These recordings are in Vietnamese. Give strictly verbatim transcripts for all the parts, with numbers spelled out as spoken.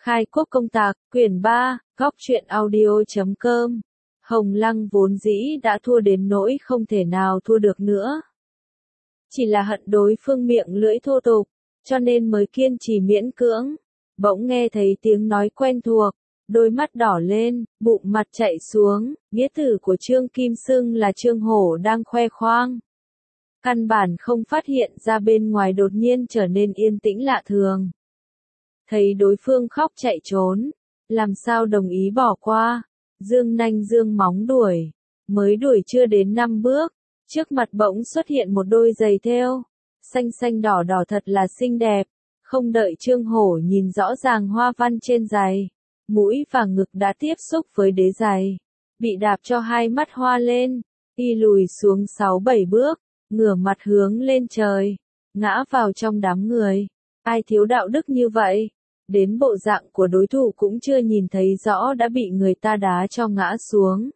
Khai quốc công tạc, quyển ba, góc truyện audio chấm com. Hồng Lăng vốn dĩ đã thua đến nỗi không thể nào thua được nữa. Chỉ là hận đối phương miệng lưỡi thô tục, cho nên mới kiên trì miễn cưỡng. Bỗng nghe thấy tiếng nói quen thuộc, đôi mắt đỏ lên, bụng mặt chạy xuống, nghĩa tử của Trương Kim Sưng là Trương Hổ đang khoe khoang. Căn bản không phát hiện ra bên ngoài đột nhiên trở nên yên tĩnh lạ thường. Thấy đối phương khóc chạy trốn, làm sao đồng ý bỏ qua, dương nanh dương móng đuổi, mới đuổi chưa đến năm bước, trước mặt bỗng xuất hiện một đôi giày thêu, xanh xanh đỏ đỏ thật là xinh đẹp, không đợi Trương Hổ nhìn rõ ràng hoa văn trên giày, mũi và ngực đã tiếp xúc với đế giày, bị đạp cho hai mắt hoa lên, y lùi xuống sáu bảy bước, ngửa mặt hướng lên trời, ngã vào trong đám người, ai thiếu đạo đức như vậy? Đến bộ dạng của đối thủ cũng chưa nhìn thấy rõ đã bị người ta đá cho ngã xuống.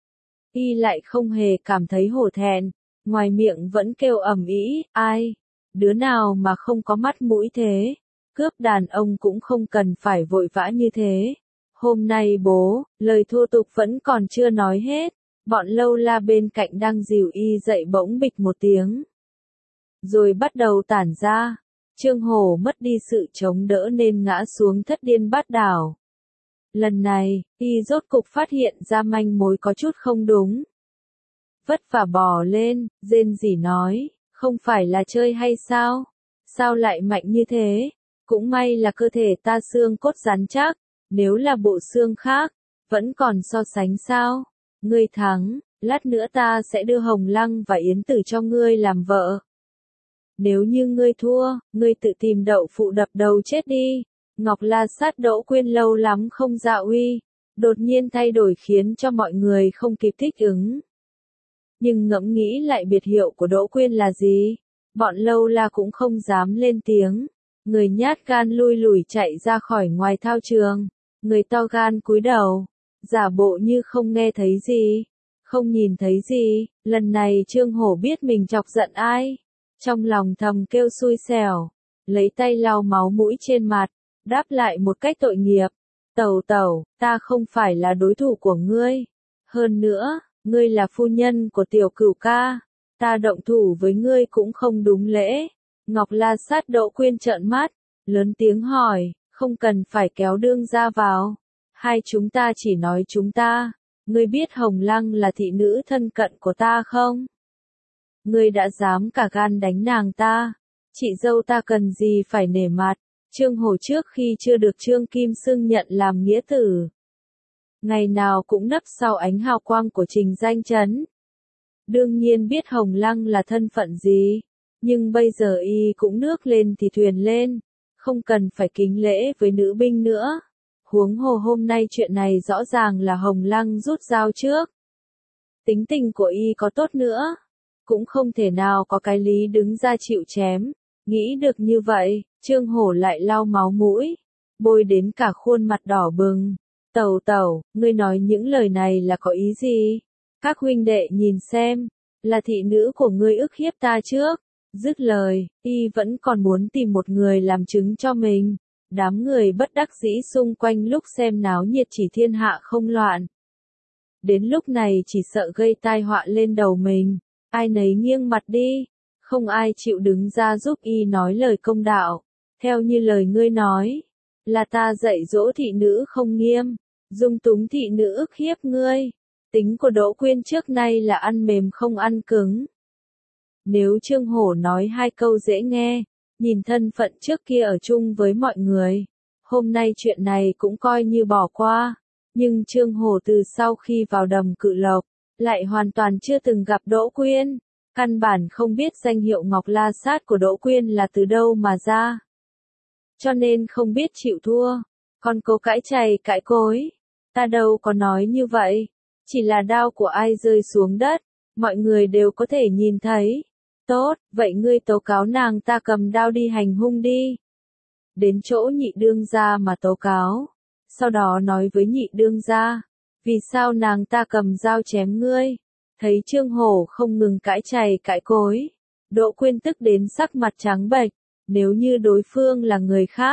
Y lại không hề cảm thấy hổ thẹn, ngoài miệng vẫn kêu ầm ĩ, ai, đứa nào mà không có mắt mũi thế, cướp đàn ông cũng không cần phải vội vã như thế. Hôm nay bố, lời thô tục vẫn còn chưa nói hết, bọn lâu la bên cạnh đang dìu y dậy bỗng bịch một tiếng. Rồi bắt đầu tản ra. Trương Hổ mất đi sự chống đỡ nên ngã xuống thất điên bát đảo. Lần này, y rốt cục phát hiện ra manh mối có chút không đúng. Vất vả bò lên, rên rỉ nói, không phải là chơi hay sao? Sao lại mạnh như thế? Cũng may là cơ thể ta xương cốt rắn chắc, nếu là bộ xương khác, vẫn còn so sánh sao? Ngươi thắng, lát nữa ta sẽ đưa Hồng Lăng và Yến Tử cho ngươi làm vợ. Nếu như ngươi thua, ngươi tự tìm đậu phụ đập đầu chết đi. Ngọc La Sát Đỗ Quyên lâu lắm không dạ uy, đột nhiên thay đổi khiến cho mọi người không kịp thích ứng. Nhưng ngẫm nghĩ lại biệt hiệu của Đỗ Quyên là gì? Bọn lâu la cũng không dám lên tiếng. Người nhát gan lui lủi chạy ra khỏi ngoài thao trường. Người to gan cúi đầu, giả bộ như không nghe thấy gì, không nhìn thấy gì. Lần này Trương Hổ biết mình chọc giận ai. Trong lòng thầm kêu xui xẻo, lấy tay lau máu mũi trên mặt, đáp lại một cách tội nghiệp. Tẩu tẩu, ta không phải là đối thủ của ngươi. Hơn nữa, ngươi là phu nhân của tiểu cửu ca. Ta động thủ với ngươi cũng không đúng lễ. Ngọc La Sát Đỗ Quyên trợn mắt, lớn tiếng hỏi, không cần phải kéo đương ra vào. Hai chúng ta chỉ nói chúng ta. Ngươi biết Hồng Lăng là thị nữ thân cận của ta không? Ngươi đã dám cả gan đánh nàng ta, chị dâu ta cần gì phải nể mặt. Trương Hổ trước khi chưa được Trương Kim Sưng nhận làm nghĩa tử, ngày nào cũng nấp sau ánh hào quang của Trình Danh Chấn. Đương nhiên biết Hồng Lăng là thân phận gì, nhưng bây giờ y cũng nước lên thì thuyền lên, không cần phải kính lễ với nữ binh nữa. Huống hồ hôm nay chuyện này rõ ràng là Hồng Lăng rút dao trước. Tính tình của y có tốt nữa, cũng không thể nào có cái lý đứng ra chịu chém. Nghĩ được như vậy, Trương Hổ lại lau máu mũi, bôi đến cả khuôn mặt đỏ bừng. Tẩu tẩu, ngươi nói những lời này là có ý gì? Các huynh đệ nhìn xem, là thị nữ của ngươi ức hiếp ta trước. Dứt lời, y vẫn còn muốn tìm một người làm chứng cho mình. Đám người bất đắc dĩ xung quanh lúc xem náo nhiệt chỉ thiên hạ không loạn. Đến lúc này chỉ sợ gây tai họa lên đầu mình. Ai nấy nghiêng mặt đi, không ai chịu đứng ra giúp y nói lời công đạo. Theo như lời ngươi nói, là ta dạy dỗ thị nữ không nghiêm, dung túng thị nữ ức hiếp ngươi. Tính của Đỗ Quyên trước nay là ăn mềm không ăn cứng. Nếu Trương Hổ nói hai câu dễ nghe, nhìn thân phận trước kia ở chung với mọi người, hôm nay chuyện này cũng coi như bỏ qua. Nhưng Trương Hổ từ sau khi vào Đầm Cự Lộc, lại hoàn toàn chưa từng gặp Đỗ Quyên, căn bản không biết danh hiệu Ngọc La Sát của Đỗ Quyên là từ đâu mà ra. Cho nên không biết chịu thua, còn cố cãi chày cãi cối. Ta đâu có nói như vậy, chỉ là đao của ai rơi xuống đất, mọi người đều có thể nhìn thấy. Tốt, vậy ngươi tố cáo nàng ta cầm đao đi hành hung đi. Đến chỗ nhị đương gia mà tố cáo, sau đó nói với nhị đương gia. Vì sao nàng ta cầm dao chém ngươi? Thấy Trương Hổ không ngừng cãi chày cãi cối, Đỗ Quyên tức đến sắc mặt trắng bệch. Nếu như đối phương là người khác,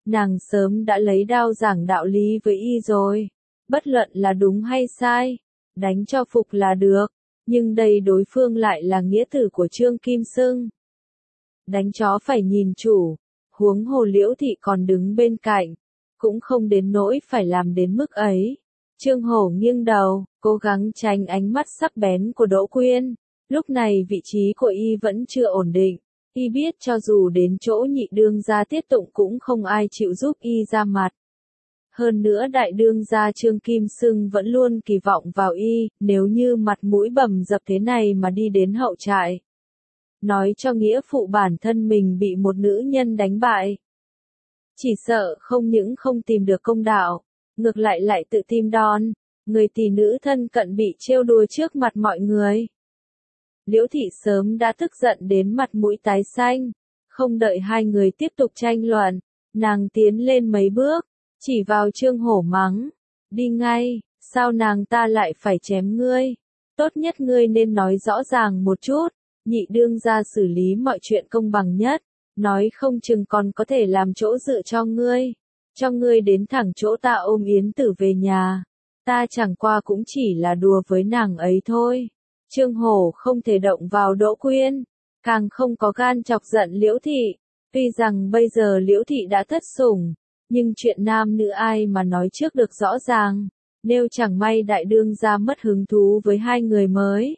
nàng sớm đã lấy đao giảng đạo lý với y rồi. Bất luận là đúng hay sai, đánh cho phục là được, nhưng đây đối phương lại là nghĩa tử của Trương Kim Sưng. Đánh chó phải nhìn chủ, huống hồ Liễu Thị còn đứng bên cạnh, cũng không đến nỗi phải làm đến mức ấy. Trương Hổ nghiêng đầu, cố gắng tránh ánh mắt sắc bén của Đỗ Quyên. Lúc này vị trí của y vẫn chưa ổn định. Y biết cho dù đến chỗ nhị đương gia Tiết Tụng cũng không ai chịu giúp y ra mặt. Hơn nữa đại đương gia Trương Kim Sưng vẫn luôn kỳ vọng vào y, nếu như mặt mũi bầm dập thế này mà đi đến hậu trại. Nói cho nghĩa phụ bản thân mình bị một nữ nhân đánh bại. Chỉ sợ không những không tìm được công đạo, ngược lại lại tự tìm đòn, người tỷ nữ thân cận bị trêu đùa trước mặt mọi người. Liễu Thị sớm đã tức giận đến mặt mũi tái xanh, không đợi hai người tiếp tục tranh luận, nàng tiến lên mấy bước, chỉ vào Trương Hổ mắng, đi ngay, sao nàng ta lại phải chém ngươi, tốt nhất ngươi nên nói rõ ràng một chút, nhị đương gia xử lý mọi chuyện công bằng nhất, nói không chừng còn có thể làm chỗ dựa cho ngươi, cho ngươi đến thẳng chỗ ta ôm Yến Tử về nhà, ta chẳng qua cũng chỉ là đùa với nàng ấy thôi. Trương Hổ không thể động vào Đỗ Quyên, càng không có gan chọc giận Liễu Thị. Tuy rằng bây giờ Liễu Thị đã thất sủng, nhưng chuyện nam nữ ai mà nói trước được rõ ràng, nếu chẳng may đại đương gia mất hứng thú với hai người mới.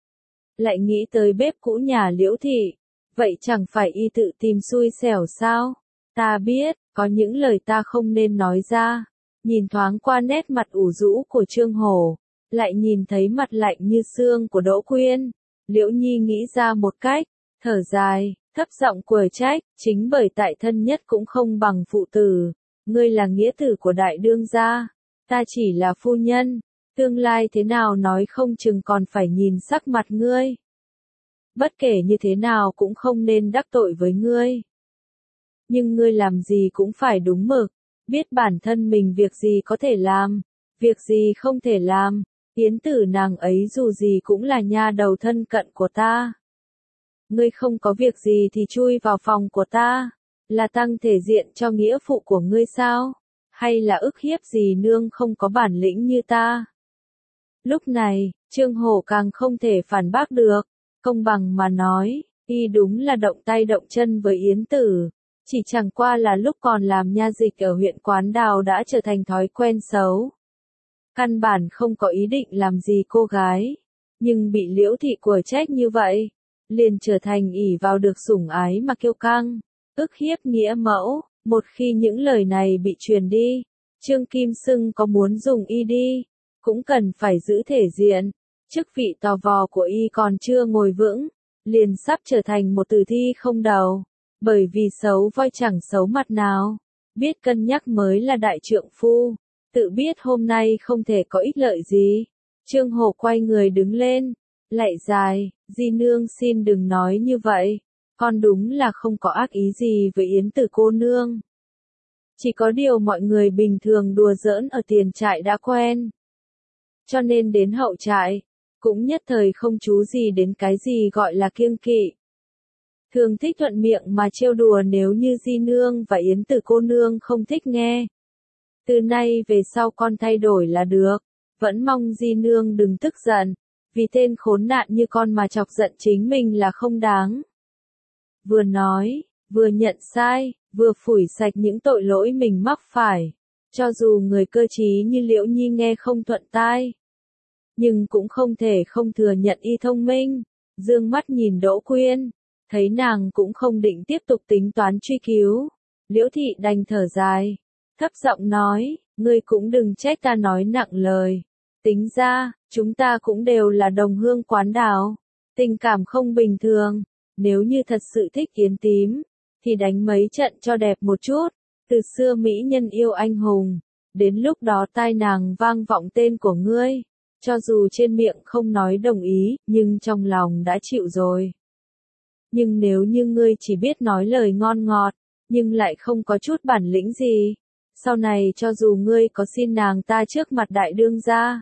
Lại nghĩ tới bếp cũ nhà Liễu Thị, vậy chẳng phải y tự tìm xui xẻo sao? Ta biết, có những lời ta không nên nói ra. Nhìn thoáng qua nét mặt ủ rũ của Trương Hổ, lại nhìn thấy mặt lạnh như xương của Đỗ Quyên, Liễu Nhi nghĩ ra một cách, thở dài, thấp giọng quở trách, chính bởi tại thân nhất cũng không bằng phụ tử, ngươi là nghĩa tử của đại đương gia, ta chỉ là phu nhân, tương lai thế nào nói không chừng còn phải nhìn sắc mặt ngươi. Bất kể như thế nào cũng không nên đắc tội với ngươi. Nhưng ngươi làm gì cũng phải đúng mực, biết bản thân mình việc gì có thể làm, việc gì không thể làm. Yến Tử nàng ấy dù gì cũng là nha đầu thân cận của ta. Ngươi không có việc gì thì chui vào phòng của ta, là tăng thể diện cho nghĩa phụ của ngươi sao? Hay là ức hiếp gì nương không có bản lĩnh như ta? Lúc này, Trương Hổ càng không thể phản bác được, công bằng mà nói, y đúng là động tay động chân với Yến Tử, chỉ chẳng qua là lúc còn làm nha dịch ở huyện Quán Đào đã trở thành thói quen xấu. Căn bản không có ý định làm gì cô gái, nhưng bị Liễu Thị quở trách như vậy, liền trở thành ỷ vào được sủng ái mà kiêu căng, ức hiếp nghĩa mẫu. Một khi những lời này bị truyền đi, Trương Kim Sưng có muốn dùng y đi, cũng cần phải giữ thể diện, chức vị tò vò của y còn chưa ngồi vững, liền sắp trở thành một tử thi không đầu, bởi vì xấu voi chẳng xấu mặt nào, biết cân nhắc mới là đại trượng phu. Tự biết hôm nay không thể có ích lợi gì. Trương Hổ quay người đứng lên, lạy dài, di nương xin đừng nói như vậy, con đúng là không có ác ý gì với Yến Tử cô nương. Chỉ có điều mọi người bình thường đùa giỡn ở tiền trại đã quen. Cho nên đến hậu trại, cũng nhất thời không chú gì đến cái gì gọi là kiêng kỵ. Thường thích thuận miệng mà trêu đùa nếu như di nương và Yến Tử cô nương không thích nghe. Từ nay về sau con thay đổi là được, vẫn mong di nương đừng tức giận, vì tên khốn nạn như con mà chọc giận chính mình là không đáng. Vừa nói, vừa nhận sai, vừa phủi sạch những tội lỗi mình mắc phải, cho dù người cơ trí như Liễu Nhi nghe không thuận tai, nhưng cũng không thể không thừa nhận y thông minh. Dương mắt nhìn Đỗ Quyên, thấy nàng cũng không định tiếp tục tính toán truy cứu, Liễu Thị đành thở dài. Thấp giọng nói, ngươi cũng đừng trách ta nói nặng lời. Tính ra, chúng ta cũng đều là đồng hương Quán Đào. Tình cảm không bình thường. Nếu như thật sự thích Yến Tím, thì đánh mấy trận cho đẹp một chút. Từ xưa mỹ nhân yêu anh hùng. Đến lúc đó tai nàng vang vọng tên của ngươi. Cho dù trên miệng không nói đồng ý, nhưng trong lòng đã chịu rồi. Nhưng nếu như ngươi chỉ biết nói lời ngon ngọt, nhưng lại không có chút bản lĩnh gì, sau này cho dù ngươi có xin nàng ta trước mặt đại đương gia,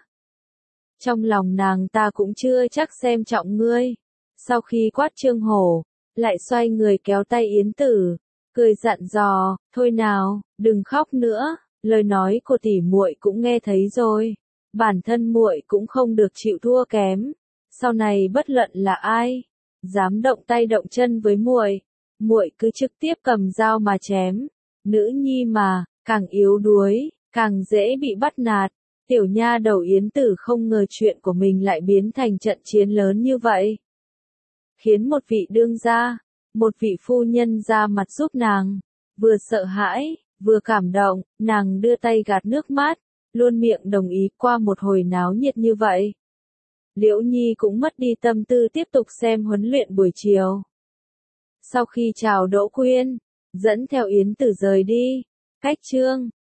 trong lòng nàng ta cũng chưa chắc xem trọng ngươi. Sau khi quát Trương Hổ, lại xoay người kéo tay Yến Tử, cười dặn dò, thôi nào, đừng khóc nữa, lời nói của tỷ muội cũng nghe thấy rồi. Bản thân muội cũng không được chịu thua kém. Sau này bất luận là ai dám động tay động chân với muội, muội cứ trực tiếp cầm dao mà chém. Nữ nhi mà, càng yếu đuối, càng dễ bị bắt nạt. Tiểu nha đầu Yến Tử không ngờ chuyện của mình lại biến thành trận chiến lớn như vậy. Khiến một vị đương gia, một vị phu nhân ra mặt giúp nàng. Vừa sợ hãi, vừa cảm động, nàng đưa tay gạt nước mắt, luôn miệng đồng ý. Qua một hồi náo nhiệt như vậy, Liễu Nhi cũng mất đi tâm tư tiếp tục xem huấn luyện buổi chiều. Sau khi chào Đỗ Quyên, dẫn theo Yến Tử rời đi, cách chương